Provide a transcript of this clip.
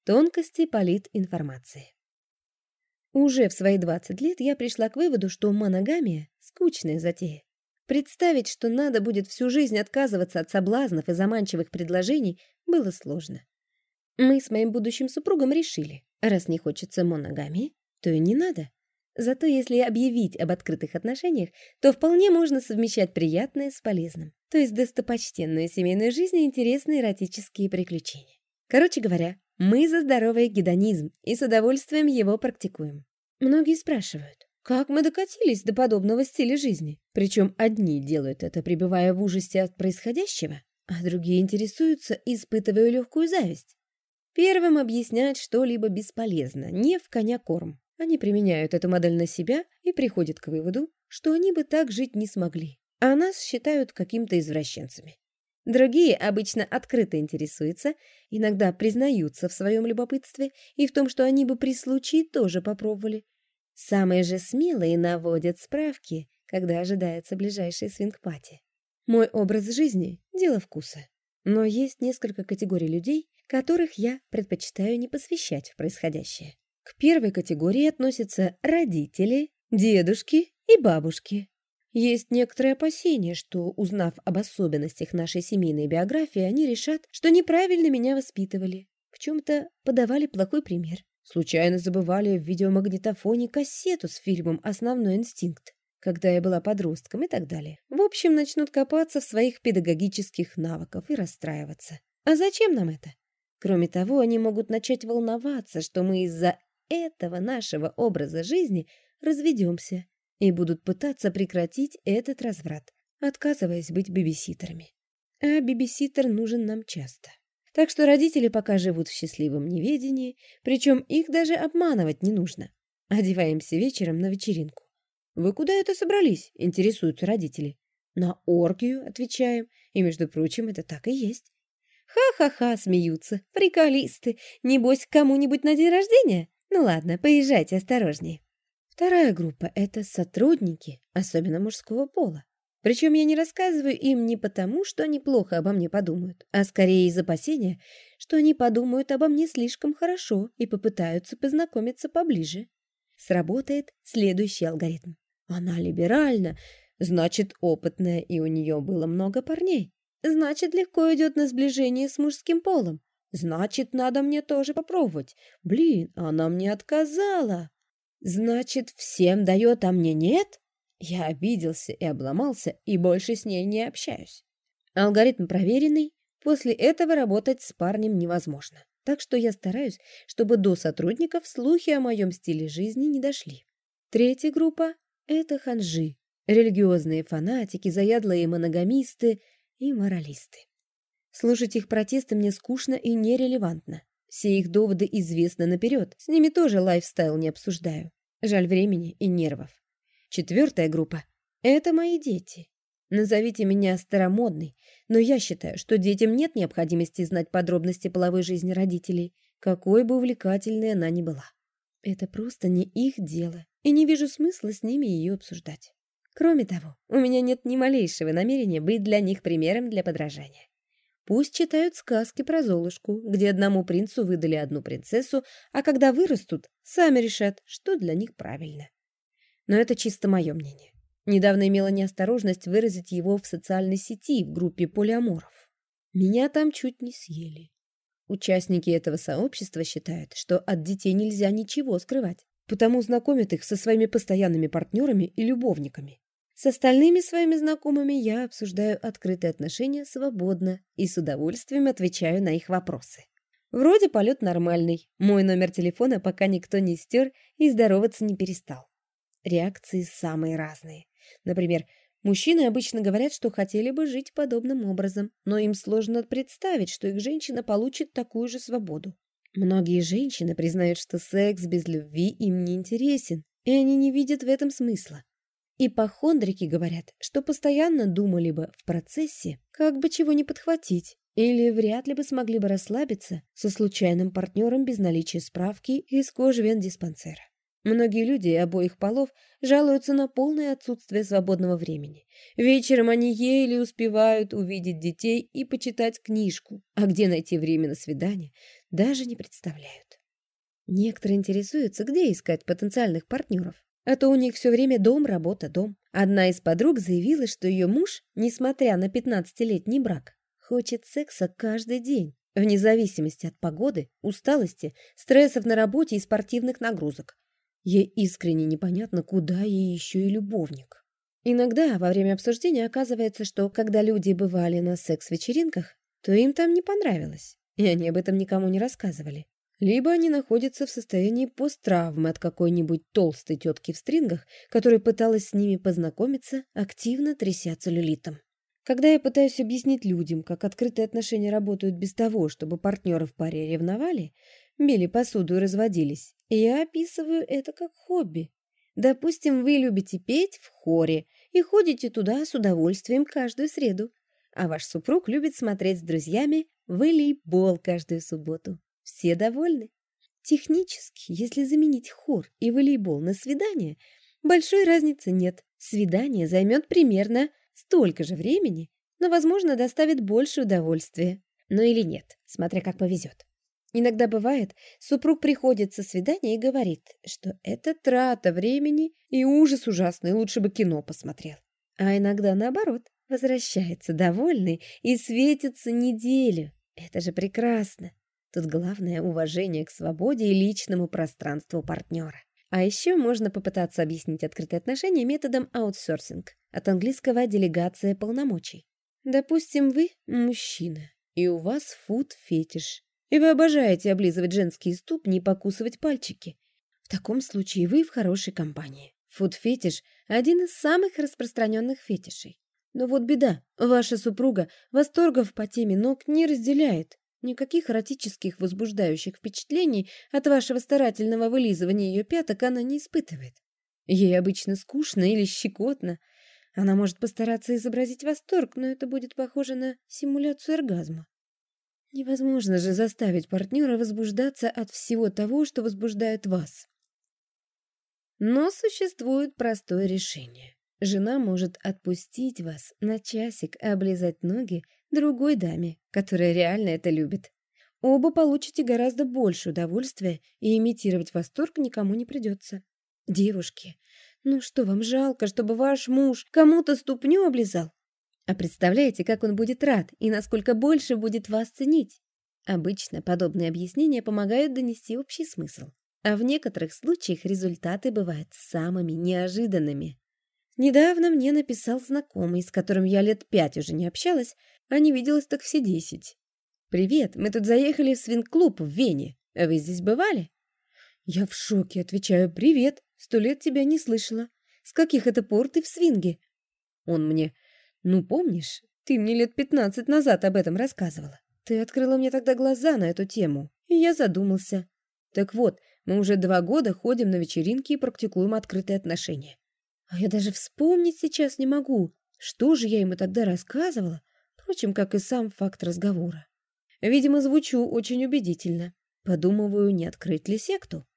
Тонкости политинформации. Уже в свои 20 лет я пришла к выводу, что моногамия – скучная затея. Представить, что надо будет всю жизнь отказываться от соблазнов и заманчивых предложений, было сложно. Мы с моим будущим супругом решили, раз не хочется моногамии, то и не надо. Зато если объявить об открытых отношениях, то вполне можно совмещать приятное с полезным, то есть достопочтенную семейную жизнь и интересные эротические приключения. Короче говоря, мы за здоровый гедонизм и с удовольствием его практикуем. Многие спрашивают, как мы докатились до подобного стиля жизни? Причем одни делают это, пребывая в ужасе от происходящего, а другие интересуются, испытывая легкую зависть. Первым объяснять что-либо бесполезно, не в коня корм. Они применяют эту модель на себя и приходят к выводу, что они бы так жить не смогли, а нас считают какими-то извращенцами. Другие обычно открыто интересуются, иногда признаются в своем любопытстве и в том, что они бы при случае тоже попробовали. Самые же смелые наводят справки, когда ожидается ближайшая свингпати. Мой образ жизни – дело вкуса. Но есть несколько категорий людей, которых я предпочитаю не посвящать в происходящее. К первой категории относятся родители, дедушки и бабушки. Есть некоторые опасения, что, узнав об особенностях нашей семейной биографии, они решат, что неправильно меня воспитывали, в чем-то подавали плохой пример. Случайно забывали в видеомагнитофоне кассету с фильмом «Основной инстинкт», когда я была подростком и так далее. В общем, начнут копаться в своих педагогических навыках и расстраиваться. А зачем нам это? Кроме того, они могут начать волноваться, что мы из-за этого нашего образа жизни разведемся и будут пытаться прекратить этот разврат, отказываясь быть бибиситерами. А бибиситер нужен нам часто. Так что родители пока живут в счастливом неведении, причем их даже обманывать не нужно. Одеваемся вечером на вечеринку. «Вы куда это собрались?» – интересуются родители. «На оргию», – отвечаем, и, между прочим, это так и есть. Ха-ха-ха, смеются, приколисты. Небось, к кому-нибудь на день рождения? Ну ладно, поезжайте осторожнее. Вторая группа – это сотрудники, особенно мужского пола. Причем я не рассказываю им не потому, что они плохо обо мне подумают, а скорее из опасения, что они подумают обо мне слишком хорошо и попытаются познакомиться поближе. Сработает следующий алгоритм. Она либеральна, значит, опытная, и у нее было много парней. Значит, легко идет на сближение с мужским полом. Значит, надо мне тоже попробовать. Блин, она мне отказала. Значит, всем дает, а мне нет? Я обиделся и обломался, и больше с ней не общаюсь. Алгоритм проверенный, после этого работать с парнем невозможно. Так что я стараюсь, чтобы до сотрудников слухи о моем стиле жизни не дошли. Третья группа – это ханжи, религиозные фанатики, заядлые моногамисты и моралисты. Слушать их протесты мне скучно и нерелевантно. Все их доводы известны наперед, с ними тоже лайфстайл не обсуждаю. Жаль времени и нервов. Четвертая группа – это мои дети. Назовите меня старомодной, но я считаю, что детям нет необходимости знать подробности половой жизни родителей, какой бы увлекательной она ни была. Это просто не их дело, и не вижу смысла с ними ее обсуждать. Кроме того, у меня нет ни малейшего намерения быть для них примером для подражания. Пусть читают сказки про Золушку, где одному принцу выдали одну принцессу, а когда вырастут, сами решат, что для них правильно. Но это чисто мое мнение. Недавно имела неосторожность выразить его в социальной сети в группе полиаморов. Меня там чуть не съели. Участники этого сообщества считают, что от детей нельзя ничего скрывать, потому знакомят их со своими постоянными партнерами и любовниками. С остальными своими знакомыми я обсуждаю открытые отношения свободно и с удовольствием отвечаю на их вопросы. Вроде полет нормальный, мой номер телефона пока никто не стер и здороваться не перестал. Реакции самые разные. Например, мужчины обычно говорят, что хотели бы жить подобным образом, но им сложно представить, что их женщина получит такую же свободу. Многие женщины признают, что секс без любви им не интересен, и они не видят в этом смысла. Ипохондрики говорят, что постоянно думали бы в процессе, как бы чего не подхватить, или вряд ли бы смогли бы расслабиться со случайным партнером без наличия справки из кожвендиспансера. Многие люди обоих полов жалуются на полное отсутствие свободного времени. Вечером они еле успевают увидеть детей и почитать книжку, а где найти время на свидание, даже не представляют. Некоторые интересуются, где искать потенциальных партнеров. А то у них все время дом, работа, дом. Одна из подруг заявила, что ее муж, несмотря на 15-летний брак, хочет секса каждый день, вне зависимости от погоды, усталости, стрессов на работе и спортивных нагрузок. Ей искренне непонятно, куда ей еще и любовник. Иногда во время обсуждения оказывается, что когда люди бывали на секс-вечеринках, то им там не понравилось, и они об этом никому не рассказывали. Либо они находятся в состоянии посттравмы от какой-нибудь толстой тетки в стрингах, которая пыталась с ними познакомиться, активно тряся целлюлитом. Когда я пытаюсь объяснить людям, как открытые отношения работают без того, чтобы партнеры в паре ревновали, били посуду и разводились, я описываю это как хобби. Допустим, вы любите петь в хоре и ходите туда с удовольствием каждую среду, а ваш супруг любит смотреть с друзьями волейбол каждую субботу. Все довольны? Технически, если заменить хор и волейбол на свидание, большой разницы нет. Свидание займет примерно столько же времени, но, возможно, доставит больше удовольствия. Ну или нет, смотря как повезет. Иногда бывает, супруг приходит со свидания и говорит, что это трата времени и ужас ужасный, лучше бы кино посмотрел. А иногда, наоборот, возвращается довольный и светится неделю. Это же прекрасно. Тут главное уважение к свободе и личному пространству партнера. А еще можно попытаться объяснить открытые отношения методом аутсорсинг, от английского «делегация полномочий». Допустим, вы мужчина, и у вас фуд-фетиш, и вы обожаете облизывать женские ступни и покусывать пальчики. В таком случае вы в хорошей компании. Фуд-фетиш – один из самых распространенных фетишей. Но вот беда, ваша супруга восторгов по теме ног не разделяет. Никаких эротических возбуждающих впечатлений от вашего старательного вылизывания ее пяток она не испытывает. Ей обычно скучно или щекотно. Она может постараться изобразить восторг, но это будет похоже на симуляцию оргазма. Невозможно же заставить партнера возбуждаться от всего того, что возбуждает вас. Но существует простое решение. Жена может отпустить вас на часик облизать ноги другой даме, которая реально это любит. Оба получите гораздо больше удовольствия, и имитировать восторг никому не придется. Девушки, ну что, вам жалко, чтобы ваш муж кому-то ступню облизал? А представляете, как он будет рад и насколько больше будет вас ценить? Обычно подобные объяснения помогают донести общий смысл, а в некоторых случаях результаты бывают самыми неожиданными. Недавно мне написал знакомый, с которым я лет 5 уже не общалась, а не виделась так все 10. «Привет, мы тут заехали в свинг-клуб в Вене. А вы здесь бывали?» Я в шоке, отвечаю: «Привет, 100 лет тебя не слышала. С каких это пор ты в свинге?» Он мне: «Ну, помнишь, ты мне лет 15 назад об этом рассказывала. Ты открыла мне тогда глаза на эту тему, и я задумался. Так вот, мы уже 2 года ходим на вечеринки и практикуем открытые отношения. А я даже вспомнить сейчас не могу, что же я ему тогда рассказывала, впрочем, как и сам факт разговора. Видимо, звучу очень убедительно. Подумываю, не открыть ли секту.